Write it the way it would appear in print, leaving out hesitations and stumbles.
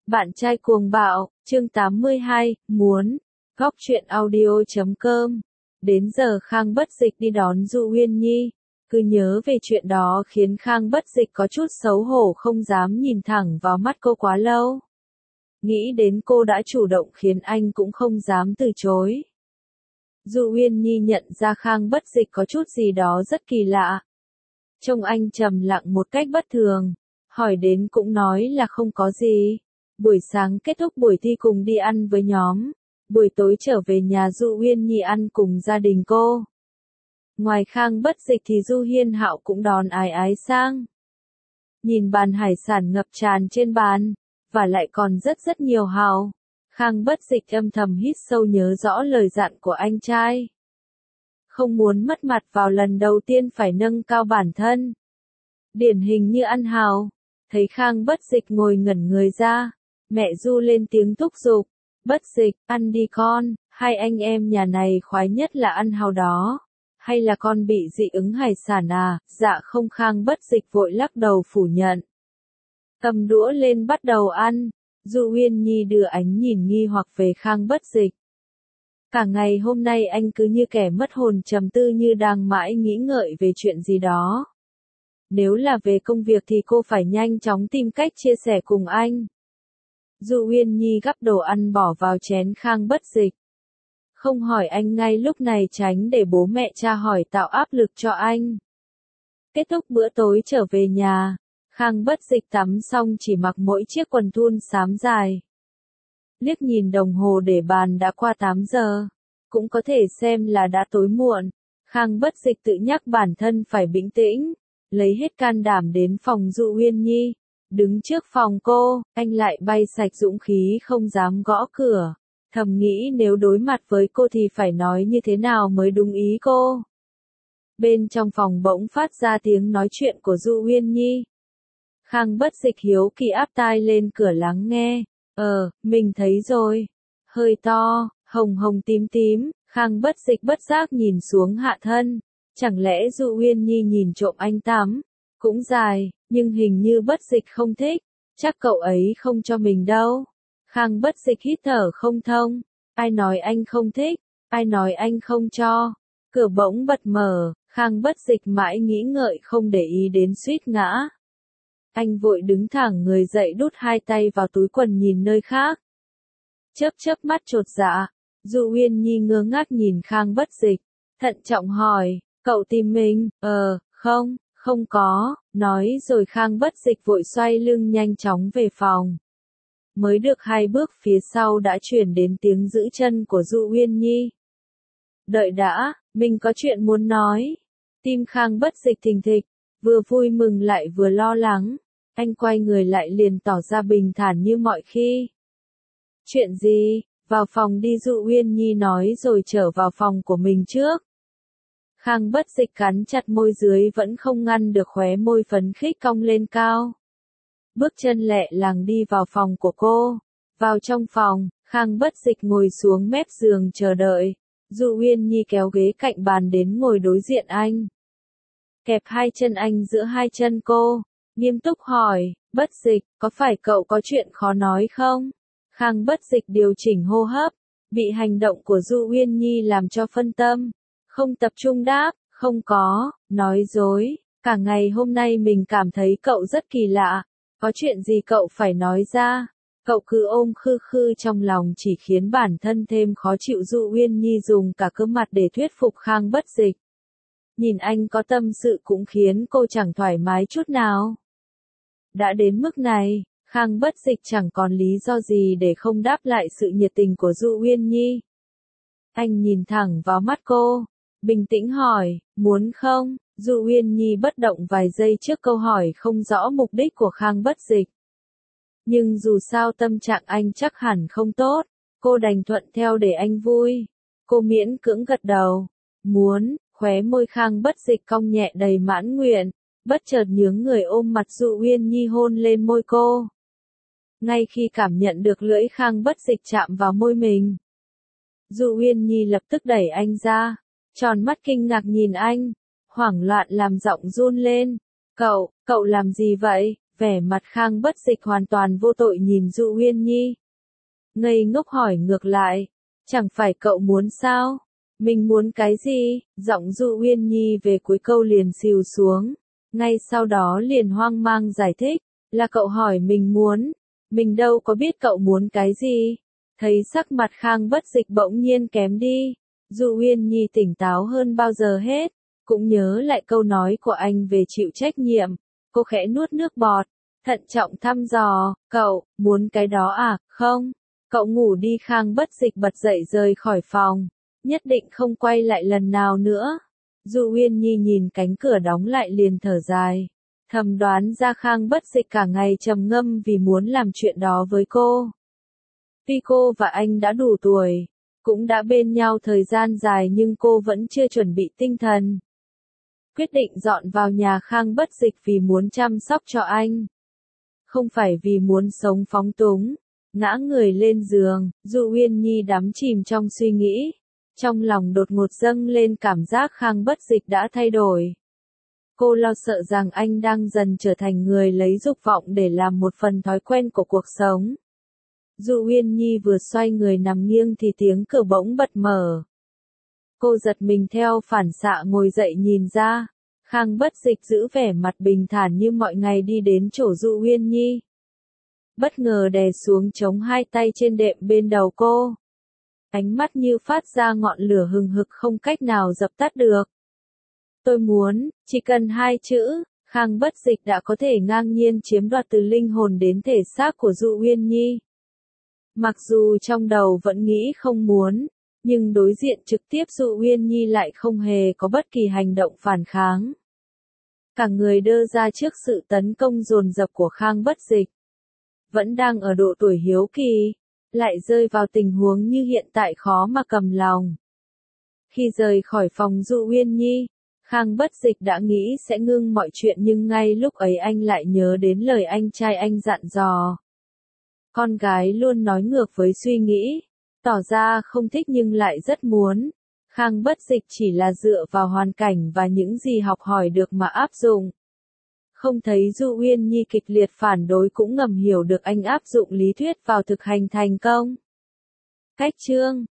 Bạn trai cuồng bạo, chương 82, muốn. Góc truyện audio.com. Đến giờ Khang Bất Dịch đi đón Du Uyên Nhi. Cứ nhớ về chuyện đó khiến Khang Bất Dịch có chút xấu hổ không dám nhìn thẳng vào mắt cô quá lâu. Nghĩ đến cô đã chủ động khiến anh cũng không dám từ chối. Du Uyên Nhi nhận ra Khang Bất Dịch có chút gì đó rất kỳ lạ. Trông anh trầm lặng một cách bất thường. Hỏi đến cũng nói là không có gì. Buổi sáng kết thúc buổi thi cùng đi ăn với nhóm. Buổi tối trở về nhà Du Uyên Nhi ăn cùng gia đình cô. Ngoài Khang Bất Dịch thì Du Hiên Hạo cũng đón ái ái sang. Nhìn bàn hải sản ngập tràn trên bàn, và lại còn rất nhiều hào. Khang Bất Dịch âm thầm hít sâu nhớ rõ lời dặn của anh trai. Không muốn mất mặt vào lần đầu tiên phải nâng cao bản thân. Điển hình như ăn hào. Thấy Khang Bất Dịch ngồi ngẩn người ra. Mẹ Du lên tiếng thúc giục. Bất Dịch, ăn đi con, hai anh em nhà này khoái nhất là ăn hào đó. Hay là con bị dị ứng hải sản à? Dạ không. Khang Bất Dịch vội lắc đầu phủ nhận. Cầm đũa lên bắt đầu ăn. Du Uyên Nhi đưa ánh nhìn nghi hoặc về Khang Bất Dịch. Cả ngày hôm nay anh cứ như kẻ mất hồn trầm tư như đang mãi nghĩ ngợi về chuyện gì đó. Nếu là về công việc thì cô phải nhanh chóng tìm cách chia sẻ cùng anh. Du Uyên Nhi gắp đồ ăn bỏ vào chén Khang Bất Dịch. Không hỏi anh ngay lúc này tránh để bố mẹ tra hỏi tạo áp lực cho anh. Kết thúc bữa tối trở về nhà, Khang Bất Dịch tắm xong chỉ mặc mỗi chiếc quần thun xám dài. Liếc nhìn đồng hồ để bàn đã qua 8 giờ. Cũng có thể xem là đã tối muộn. Khang Bất Dịch tự nhắc bản thân phải bình tĩnh. Lấy hết can đảm đến phòng Du Uyên Nhi. Đứng trước phòng cô, anh lại bay sạch dũng khí không dám gõ cửa. Thầm nghĩ nếu đối mặt với cô thì phải nói như thế nào mới đúng ý cô. Bên trong phòng bỗng phát ra tiếng nói chuyện của Du Uyên Nhi. Khang Bất Dịch hiếu kỳ áp tai lên cửa lắng nghe. Mình thấy rồi. Hơi to, hồng hồng tím tím, Khang Bất Dịch bất giác nhìn xuống hạ thân. Chẳng lẽ Du Uyên Nhi nhìn trộm anh tắm? Cũng dài, nhưng hình như Bất Dịch không thích. Chắc cậu ấy không cho mình đâu. Khang Bất Dịch hít thở không thông. Ai nói anh không thích? Ai nói anh không cho? Cửa bỗng bật mở, Khang Bất Dịch mãi nghĩ ngợi không để ý đến suýt ngã. Anh vội đứng thẳng người dậy đút hai tay vào túi quần nhìn nơi khác. Chớp mắt chột dạ. Du Uyên Nhi ngơ ngác nhìn Khang Bất Dịch. Thận trọng hỏi, cậu tìm mình? Không có, nói rồi Khang Bất Dịch vội xoay lưng nhanh chóng về phòng. Mới được 2 bước phía sau đã chuyển đến tiếng giữ chân của Du Uyên Nhi. Đợi đã, mình có chuyện muốn nói. Tim Khang Bất Dịch thình thịch, vừa vui mừng lại vừa lo lắng. Anh quay người lại liền tỏ ra bình thản như mọi khi. Chuyện gì? Vào phòng đi, Du Uyên Nhi nói rồi trở vào phòng của mình trước. Khang Bất Dịch cắn chặt môi dưới vẫn không ngăn được khóe môi phấn khích cong lên cao. Bước chân lẹ làng đi vào phòng của cô. Vào trong phòng, Khang Bất Dịch ngồi xuống mép giường chờ đợi. Du Uyên Nhi kéo ghế cạnh bàn đến ngồi đối diện anh. Kẹp hai chân anh giữa hai chân cô. Nghiêm túc hỏi, Bất Dịch, có phải cậu có chuyện khó nói không? Khang Bất Dịch điều chỉnh hô hấp. Bị hành động của Du Uyên Nhi làm cho phân tâm. Không tập trung đáp, không có, nói dối. Cả ngày hôm nay mình cảm thấy cậu rất kỳ lạ. Có chuyện gì cậu phải nói ra. Cậu cứ ôm khư khư trong lòng chỉ khiến bản thân thêm khó chịu. Du Uyên Nhi dùng cả cơ mặt để thuyết phục Khang Bất Dịch. Nhìn anh có tâm sự cũng khiến cô chẳng thoải mái chút nào. Đã đến mức này, Khang Bất Dịch chẳng còn lý do gì để không đáp lại sự nhiệt tình của Du Uyên Nhi. Anh nhìn thẳng vào mắt cô, bình tĩnh hỏi, muốn không? Du Uyên Nhi bất động vài giây trước câu hỏi không rõ mục đích của Khang Bất Dịch. Nhưng dù sao tâm trạng anh chắc hẳn không tốt, cô đành thuận theo để anh vui. Cô miễn cưỡng gật đầu, muốn, khóe môi Khang Bất Dịch cong nhẹ đầy mãn nguyện, bất chợt nhướng người ôm mặt Du Uyên Nhi hôn lên môi cô. Ngay khi cảm nhận được lưỡi Khang Bất Dịch chạm vào môi mình, Du Uyên Nhi lập tức đẩy anh ra, tròn mắt kinh ngạc nhìn anh, hoảng loạn làm giọng run lên. Cậu làm gì vậy? Vẻ mặt Khang Bất Dịch hoàn toàn vô tội nhìn Dụ Uyên Nhi. Ngây ngốc hỏi ngược lại, chẳng phải cậu muốn sao? Mình muốn cái gì? Giọng Dụ Uyên Nhi về cuối câu liền xìu xuống. Ngay sau đó liền hoang mang giải thích, là cậu hỏi mình muốn. Mình đâu có biết cậu muốn cái gì. Thấy sắc mặt Khang Bất Dịch bỗng nhiên kém đi. Dụ Uyên Nhi tỉnh táo hơn bao giờ hết. Cũng nhớ lại câu nói của anh về chịu trách nhiệm. Cô khẽ nuốt nước bọt. Thận trọng thăm dò, cậu, muốn cái đó à, không? Cậu ngủ đi. Khang Bất Dịch bật dậy rời khỏi phòng. Nhất định không quay lại lần nào nữa. Dụ Uyên Nhi nhìn cánh cửa đóng lại liền thở dài. Thầm đoán ra Khang Bất Dịch cả ngày trầm ngâm vì muốn làm chuyện đó với cô. Tuy cô và anh đã đủ tuổi, cũng đã bên nhau thời gian dài nhưng cô vẫn chưa chuẩn bị tinh thần. Quyết định dọn vào nhà Khang Bất Dịch vì muốn chăm sóc cho anh. Không phải vì muốn sống phóng túng. Ngã người lên giường, Dụ Uyên Nhi đắm chìm trong suy nghĩ. Trong lòng đột ngột dâng lên cảm giác Khang Bất Dịch đã thay đổi. Cô lo sợ rằng anh đang dần trở thành người lấy dục vọng để làm một phần thói quen của cuộc sống. Dụ Uyên Nhi vừa xoay người nằm nghiêng thì tiếng cửa bỗng bật mở. Cô giật mình theo phản xạ ngồi dậy nhìn ra. Khang Bất Dịch giữ vẻ mặt bình thản như mọi ngày đi đến chỗ Dụ Uyên Nhi. Bất ngờ đè xuống chống hai tay trên đệm bên đầu cô. Ánh mắt như phát ra ngọn lửa hừng hực không cách nào dập tắt được. Tôi muốn, chỉ cần hai chữ, Khang Bất Dịch đã có thể ngang nhiên chiếm đoạt từ linh hồn đến thể xác của Dụ Uyên Nhi. Mặc dù trong đầu vẫn nghĩ không muốn, nhưng đối diện trực tiếp Dụ Uyên Nhi lại không hề có bất kỳ hành động phản kháng. Cả người đơ ra trước sự tấn công dồn dập của Khang Bất Dịch. Vẫn đang ở độ tuổi hiếu kỳ, lại rơi vào tình huống như hiện tại khó mà cầm lòng. Khi rời khỏi phòng Dụ Uyên Nhi, Khang Bất Dịch đã nghĩ sẽ ngưng mọi chuyện nhưng ngay lúc ấy anh lại nhớ đến lời anh trai anh dặn dò. Con gái luôn nói ngược với suy nghĩ, tỏ ra không thích nhưng lại rất muốn. Khang Bất Dịch chỉ là dựa vào hoàn cảnh và những gì học hỏi được mà áp dụng. Không thấy Dụ Uyên Nhi kịch liệt phản đối cũng ngầm hiểu được anh áp dụng lý thuyết vào thực hành thành công. Cách chương